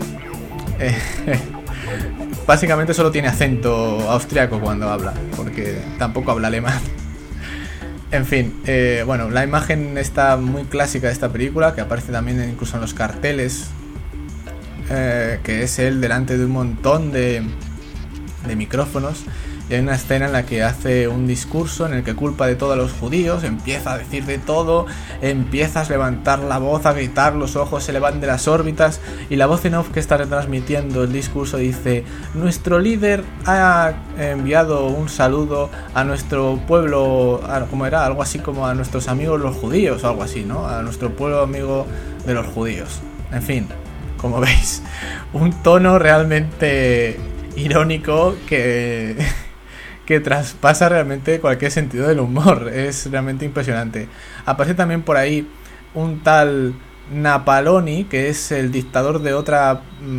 básicamente solo tiene acento austriaco cuando habla, porque tampoco habla alemán. En fin, la imagen está muy clásica de esta película, que aparece también incluso en los carteles, que es él delante de un montón de micrófonos, y hay una escena en la que hace un discurso en el que culpa de todo a los judíos, empieza a decir de todo, empiezas a levantar la voz, a gritar, los ojos se le van de las órbitas, y la voz en off que está retransmitiendo el discurso dice: nuestro líder ha enviado un saludo a nuestro pueblo, ¿cómo era? Algo así como a nuestros amigos los judíos, o algo así, ¿no? A nuestro pueblo amigo de los judíos. En fin, como veis, un tono realmente irónico que traspasa realmente cualquier sentido del humor. Es realmente impresionante. Aparece también por ahí un tal Napaloni, que es el dictador de otra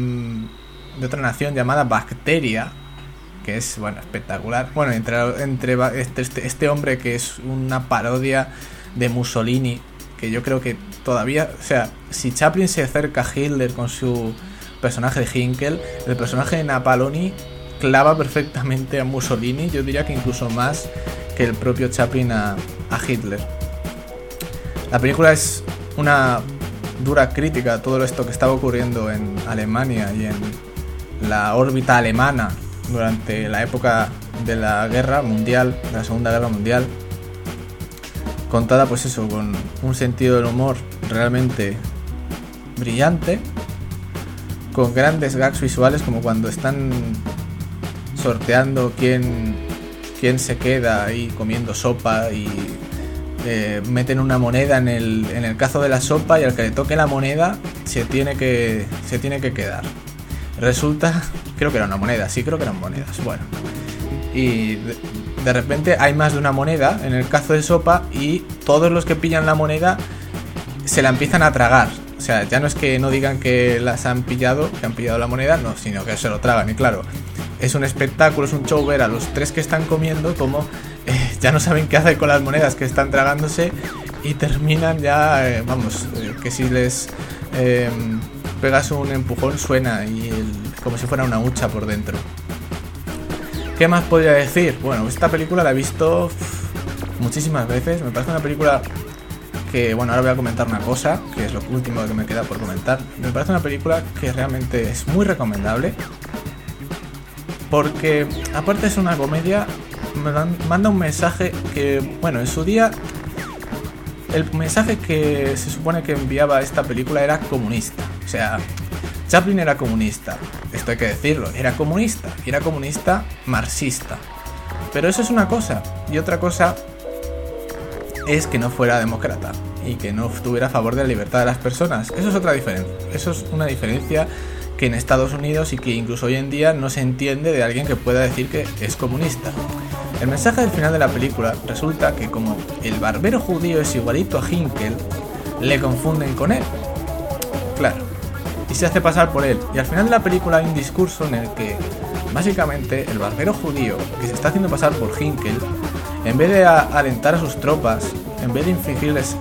nación llamada Bacteria, que es, bueno, espectacular. Bueno, entre este hombre que es una parodia de Mussolini, que yo creo que todavía, o sea, si Chaplin se acerca a Hitler con su personaje de Hinkel, el personaje de Napaloni clava perfectamente a Mussolini, yo diría que incluso más que el propio Chaplin a Hitler. La película es una dura crítica a todo esto que estaba ocurriendo en Alemania y en la órbita alemana durante la época de la guerra mundial, de la Segunda Guerra Mundial, contada pues eso, con un sentido del humor realmente brillante, con grandes gags visuales, como cuando están sorteando quién se queda ahí comiendo sopa y meten una moneda en el cazo de la sopa, y al que le toque la moneda se tiene que quedar. Resulta, creo que era una moneda, sí, creo que eran monedas, bueno, y de repente hay más de una moneda en el cazo de sopa y todos los que pillan la moneda se la empiezan a tragar. O sea, ya no es que no digan que las han pillado, que han pillado la moneda, no, sino que se lo tragan. Y claro, es un espectáculo, es un show ver a los tres que están comiendo como ya no saben qué hacer con las monedas que están tragándose, y terminan ya, que si les pegas un empujón suena como si fuera una hucha por dentro. ¿Qué más podría decir? Bueno, esta película la he visto muchísimas veces. Me parece una película que, bueno, ahora voy a comentar una cosa, que es lo último que me queda por comentar. Me parece una película que realmente es muy recomendable, porque aparte es una comedia, manda un mensaje que, bueno, en su día el mensaje que se supone que enviaba esta película era comunista. O sea, Chaplin era comunista, esto hay que decirlo, era comunista marxista. Pero eso es una cosa, y otra cosa es que no fuera demócrata y que no estuviera a favor de la libertad de las personas. Eso es otra diferencia. Eso es una diferencia que en Estados Unidos, y que incluso hoy en día no se entiende de alguien que pueda decir que es comunista. El mensaje del final de la película resulta que, como el barbero judío es igualito a Hinkel, le confunden con él. Claro. Y se hace pasar por él. Y al final de la película hay un discurso en el que básicamente el barbero judío, que se está haciendo pasar por Hinkel, en vez de alentar a sus tropas, en vez de infligirles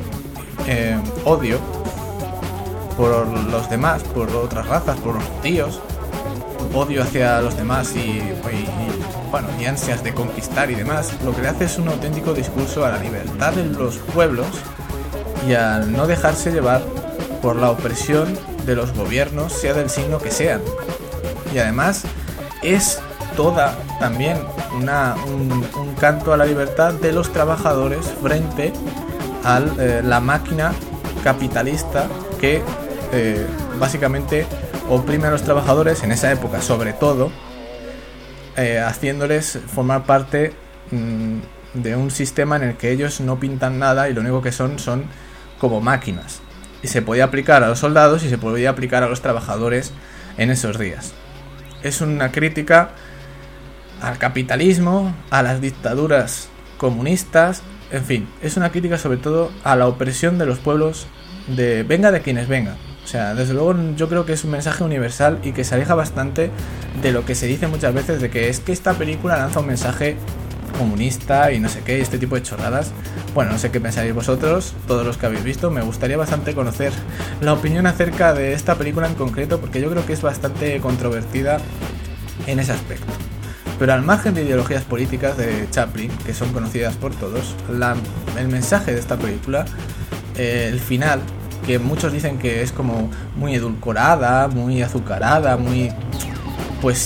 odio por los demás, por otras razas, por los judíos, odio hacia los demás y ansias de conquistar y demás, lo que le hace es un auténtico discurso a la libertad de los pueblos y al no dejarse llevar por la opresión de los gobiernos, sea del signo que sean. Y además es toda también un canto a la libertad de los trabajadores frente a la máquina capitalista que básicamente oprime a los trabajadores en esa época, sobre todo haciéndoles formar parte de un sistema en el que ellos no pintan nada y lo único que son como máquinas. Y se podía aplicar a los soldados y se podía aplicar a los trabajadores en esos días. Es una crítica al capitalismo, a las dictaduras comunistas, en fin, es una crítica sobre todo a la opresión de los pueblos, venga de quienes venga. O sea, desde luego yo creo que es un mensaje universal y que se aleja bastante de lo que se dice muchas veces de que es que esta película lanza un mensaje comunista y no sé qué, este tipo de chorradas. Bueno, no sé qué pensáis vosotros, todos los que habéis visto. Me gustaría bastante conocer la opinión acerca de esta película en concreto, porque yo creo que es bastante controvertida en ese aspecto. Pero al margen de ideologías políticas de Chaplin, que son conocidas por todos, el mensaje de esta película, el final, que muchos dicen que es como muy edulcorada, muy azucarada, muy... Pues sí,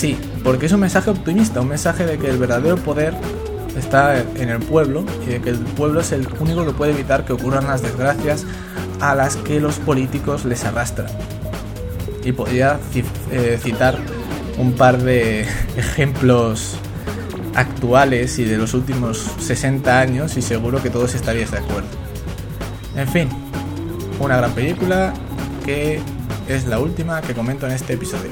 porque es un mensaje optimista, un mensaje de que el verdadero poder está en el pueblo y de que el pueblo es el único que puede evitar que ocurran las desgracias a las que los políticos les arrastran. Y podría citar un par de ejemplos actuales y de los últimos 60 años y seguro que todos estaríais de acuerdo. En fin, una gran película que es la última que comento en este episodio.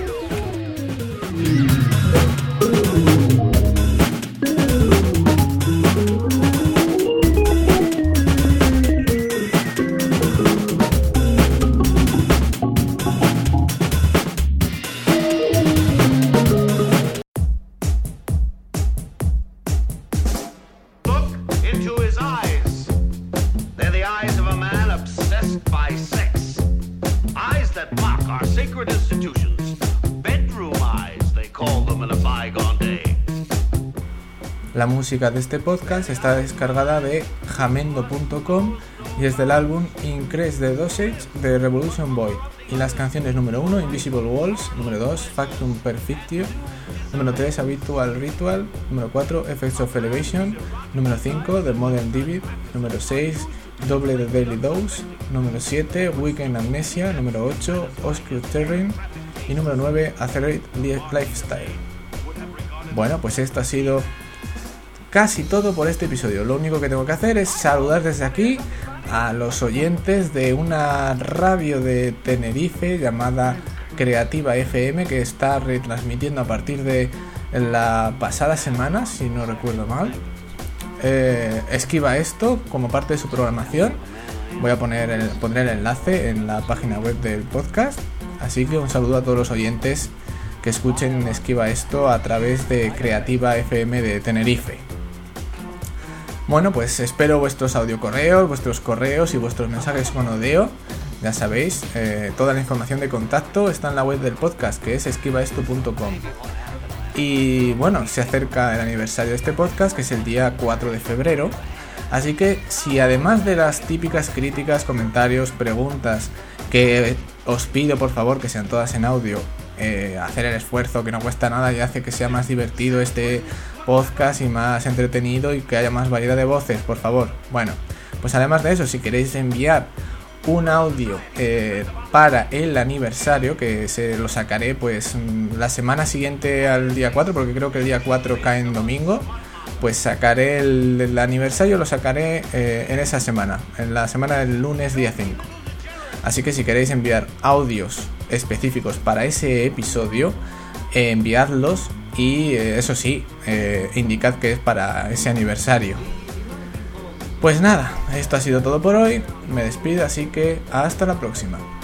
La música de este podcast está descargada de jamendo.com y es del álbum Increase the Dosage de Revolution Boy. Y las canciones número 1, Invisible Walls, número 2, Factum Perfectio, número 3, Habitual Ritual, número 4, Effects of Elevation, número 5, The Modern Divid, número 6, Double the Daily Dose, número 7, Weekend Amnesia, número 8, Oscure Terrain y número 9, Accelerate Lifestyle. Bueno, pues esto ha sido casi todo por este episodio. Lo único que tengo que hacer es saludar desde aquí a los oyentes de una radio de Tenerife llamada Creativa FM, que está retransmitiendo a partir de la pasada semana, si no recuerdo mal, Esquiva Esto como parte de su programación. Voy a poner el enlace en la página web del podcast, así que un saludo a todos los oyentes que escuchen Esquiva Esto a través de Creativa FM de Tenerife. Bueno, pues espero vuestros audiocorreos, vuestros correos y vuestros mensajes con Odeo. Ya sabéis, toda la información de contacto está en la web del podcast, que es esquivaesto.com. Y bueno, se acerca el aniversario de este podcast, que es el día 4 de febrero. Así que si además de las típicas críticas, comentarios, preguntas, que os pido por favor que sean todas en audio, hacer el esfuerzo, que no cuesta nada y hace que sea más divertido este podcast y más entretenido y que haya más variedad de voces, por favor. Bueno, pues además de eso, si queréis enviar un audio para el aniversario, que se lo sacaré pues la semana siguiente al día 4, porque creo que el día 4 cae en domingo, pues sacaré el aniversario, lo sacaré en esa semana, en la semana del lunes día 5. Así que si queréis enviar audios específicos para ese episodio, enviadlos y eso sí, indicad que es para ese aniversario. Pues nada, esto ha sido todo por hoy, me despido, así que hasta la próxima.